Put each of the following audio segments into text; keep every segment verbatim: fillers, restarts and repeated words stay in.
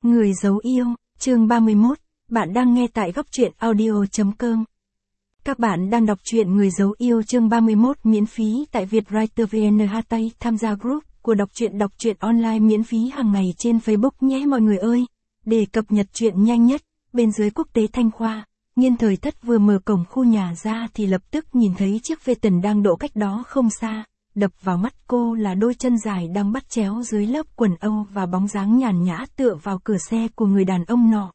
Người giấu yêu, chương ba mươi mốt, bạn đang nghe tại góc truyện audio chấm com. Các bạn đang đọc truyện Người giấu yêu chương ba mươi mốt miễn phí tại Vietwriter vê en hát tây, tham gia group của đọc truyện đọc truyện online miễn phí hàng ngày trên Facebook nhé mọi người ơi. Để cập nhật truyện nhanh nhất, bên dưới quốc tế Thanh Khoa, Nghiên Thời Thất vừa mở cổng khu nhà ra thì lập tức nhìn thấy chiếc Phaeton đang đỗ cách đó không xa. Đập vào mắt cô là đôi chân dài đang bắt chéo dưới lớp quần âu và bóng dáng nhàn nhã tựa vào cửa xe của người đàn ông nọ.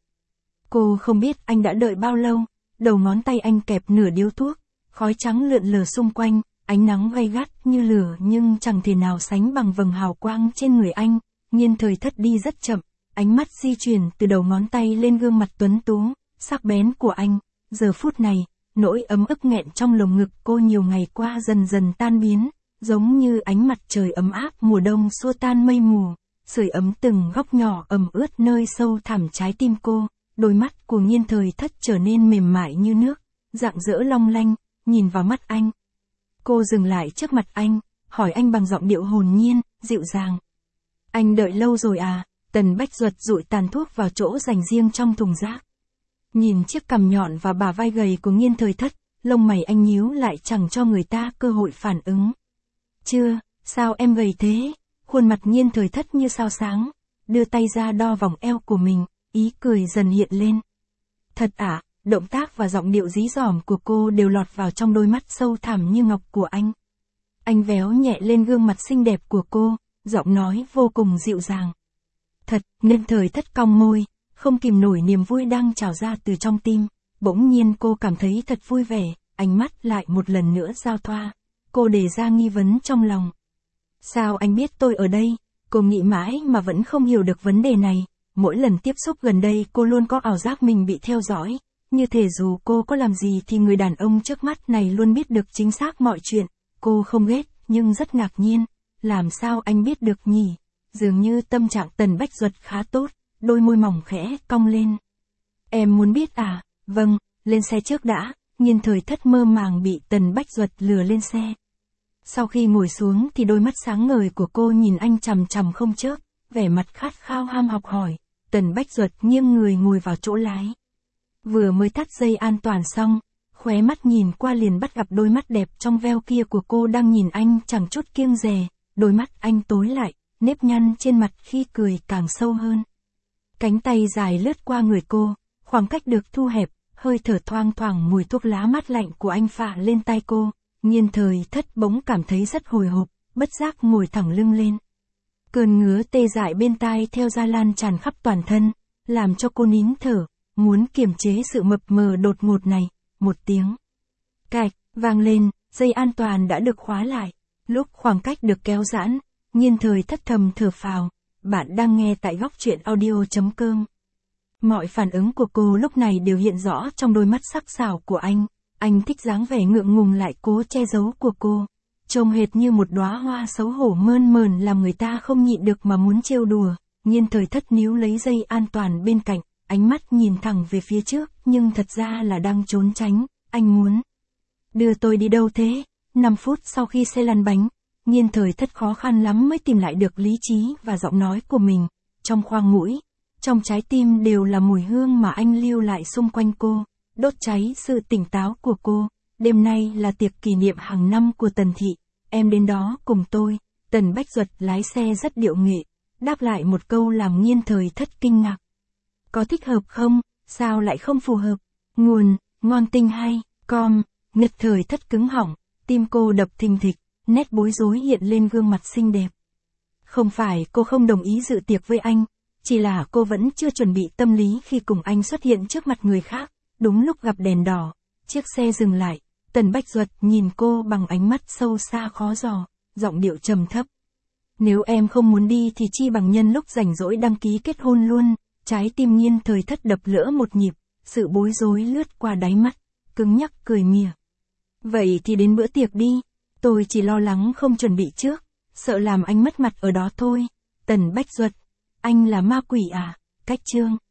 Cô không biết anh đã đợi bao lâu, đầu ngón tay anh kẹp nửa điếu thuốc, khói trắng lượn lờ xung quanh, ánh nắng gay gắt như lửa nhưng chẳng thể nào sánh bằng vầng hào quang trên người anh. Nghiên Thời Thất đi rất chậm, ánh mắt di chuyển từ đầu ngón tay lên gương mặt tuấn tú, sắc bén của anh. Giờ phút này, nỗi ấm ức nghẹn trong lồng ngực cô nhiều ngày qua dần dần tan biến. Giống như ánh mặt trời ấm áp mùa đông xua tan mây mù, sưởi ấm từng góc nhỏ ẩm ướt nơi sâu thẳm trái tim cô. Đôi mắt của Nghiên Thời Thất trở nên mềm mại như nước, rạng rỡ long lanh, nhìn vào mắt anh. Cô dừng lại trước mặt anh, hỏi anh bằng giọng điệu hồn nhiên, dịu dàng. Anh đợi lâu rồi à? Tần Bách Duật dụi tàn thuốc vào chỗ dành riêng trong thùng rác. Nhìn chiếc cằm nhọn và bả vai gầy của Nghiên Thời Thất, lông mày anh nhíu lại chẳng cho người ta cơ hội phản ứng. Chưa, sao em gầy thế? Khuôn mặt Nghiên Thời Thất như sao sáng, đưa tay ra đo vòng eo của mình, ý cười dần hiện lên. Thật ạ, động tác và giọng điệu dí dỏm của cô đều lọt vào trong đôi mắt sâu thẳm như ngọc của anh. Anh véo nhẹ lên gương mặt xinh đẹp của cô, giọng nói vô cùng dịu dàng. Thật, Nghiên Thời Thất cong môi, không kìm nổi niềm vui đang trào ra từ trong tim. Bỗng nhiên cô cảm thấy thật vui vẻ, ánh mắt lại một lần nữa giao thoa. Cô đề ra nghi vấn trong lòng. Sao anh biết tôi ở đây? Cô nghĩ mãi mà vẫn không hiểu được vấn đề này. Mỗi lần tiếp xúc gần đây cô luôn có ảo giác mình bị theo dõi. Như thể dù cô có làm gì thì người đàn ông trước mắt này luôn biết được chính xác mọi chuyện. Cô không ghét, nhưng rất ngạc nhiên. Làm sao anh biết được nhỉ? Dường như tâm trạng Tần Bách Duật khá tốt, đôi môi mỏng khẽ cong lên. Em muốn biết à? Vâng, lên xe trước đã. Nghiên Thời Thất mơ màng bị Tần Bách Duật lừa lên xe. Sau khi ngồi xuống thì đôi mắt sáng ngời của cô nhìn anh chằm chằm không chớp, vẻ mặt khát khao ham học hỏi. Tần Bách Duật nghiêng người ngồi vào chỗ lái. Vừa mới thắt dây an toàn xong, khóe mắt nhìn qua liền bắt gặp đôi mắt đẹp trong veo kia của cô đang nhìn anh chẳng chút kiêng dè. Đôi mắt anh tối lại, nếp nhăn trên mặt khi cười càng sâu hơn. Cánh tay dài lướt qua người cô, khoảng cách được thu hẹp, hơi thở thoang thoảng mùi thuốc lá mát lạnh của anh phả lên tay cô. Nghiên Thời Thất bỗng cảm thấy rất hồi hộp, bất giác ngồi thẳng lưng lên. Cơn ngứa tê dại bên tai theo da lan tràn khắp toàn thân, làm cho cô nín thở, muốn kiềm chế sự mập mờ đột ngột này. Một tiếng cạch vang lên, dây an toàn đã được khóa lại. Lúc khoảng cách được kéo giãn, Nghiên Thời Thất thầm thở phào. Bạn đang nghe tại góc truyện audio chấm com. Mọi phản ứng của cô lúc này đều hiện rõ trong đôi mắt sắc sảo của anh. Anh thích dáng vẻ ngượng ngùng lại cố che giấu của cô. Trông hệt như một đóa hoa xấu hổ mơn mờn làm người ta không nhịn được mà muốn trêu đùa. Nghiên Thời Thất níu lấy dây an toàn bên cạnh, ánh mắt nhìn thẳng về phía trước, nhưng thật ra là đang trốn tránh. Anh muốn đưa tôi đi đâu thế? năm phút sau khi xe lăn bánh, Nghiên Thời Thất khó khăn lắm mới tìm lại được lý trí và giọng nói của mình. Trong khoang mũi, trong trái tim đều là mùi hương mà anh lưu lại xung quanh cô, đốt cháy sự tỉnh táo của cô. Đêm nay là tiệc kỷ niệm hàng năm của Tần thị, em đến đó cùng tôi. Tần Bách Duật lái xe rất điệu nghệ, đáp lại một câu làm Nghiên Thời Thất kinh ngạc. Có thích hợp không? Sao lại không phù hợp? Nguồn, ngon tinh hay, com. Nghiên Thời Thất cứng họng, tim cô đập thình thịch, nét bối rối hiện lên gương mặt xinh đẹp. Không phải cô không đồng ý dự tiệc với anh, chỉ là cô vẫn chưa chuẩn bị tâm lý khi cùng anh xuất hiện trước mặt người khác. Đúng lúc gặp đèn đỏ, chiếc xe dừng lại, Tần Bách Duật nhìn cô bằng ánh mắt sâu xa khó dò, giọng điệu trầm thấp. Nếu em không muốn đi thì chi bằng nhân lúc rảnh rỗi đăng ký kết hôn luôn. Trái tim Nghiên Thời Thất đập lỡ một nhịp, sự bối rối lướt qua đáy mắt, cứng nhắc cười mỉa. Vậy thì đến bữa tiệc đi, tôi chỉ lo lắng không chuẩn bị trước, sợ làm anh mất mặt ở đó thôi. Tần Bách Duật, anh là ma quỷ à? Cách chương.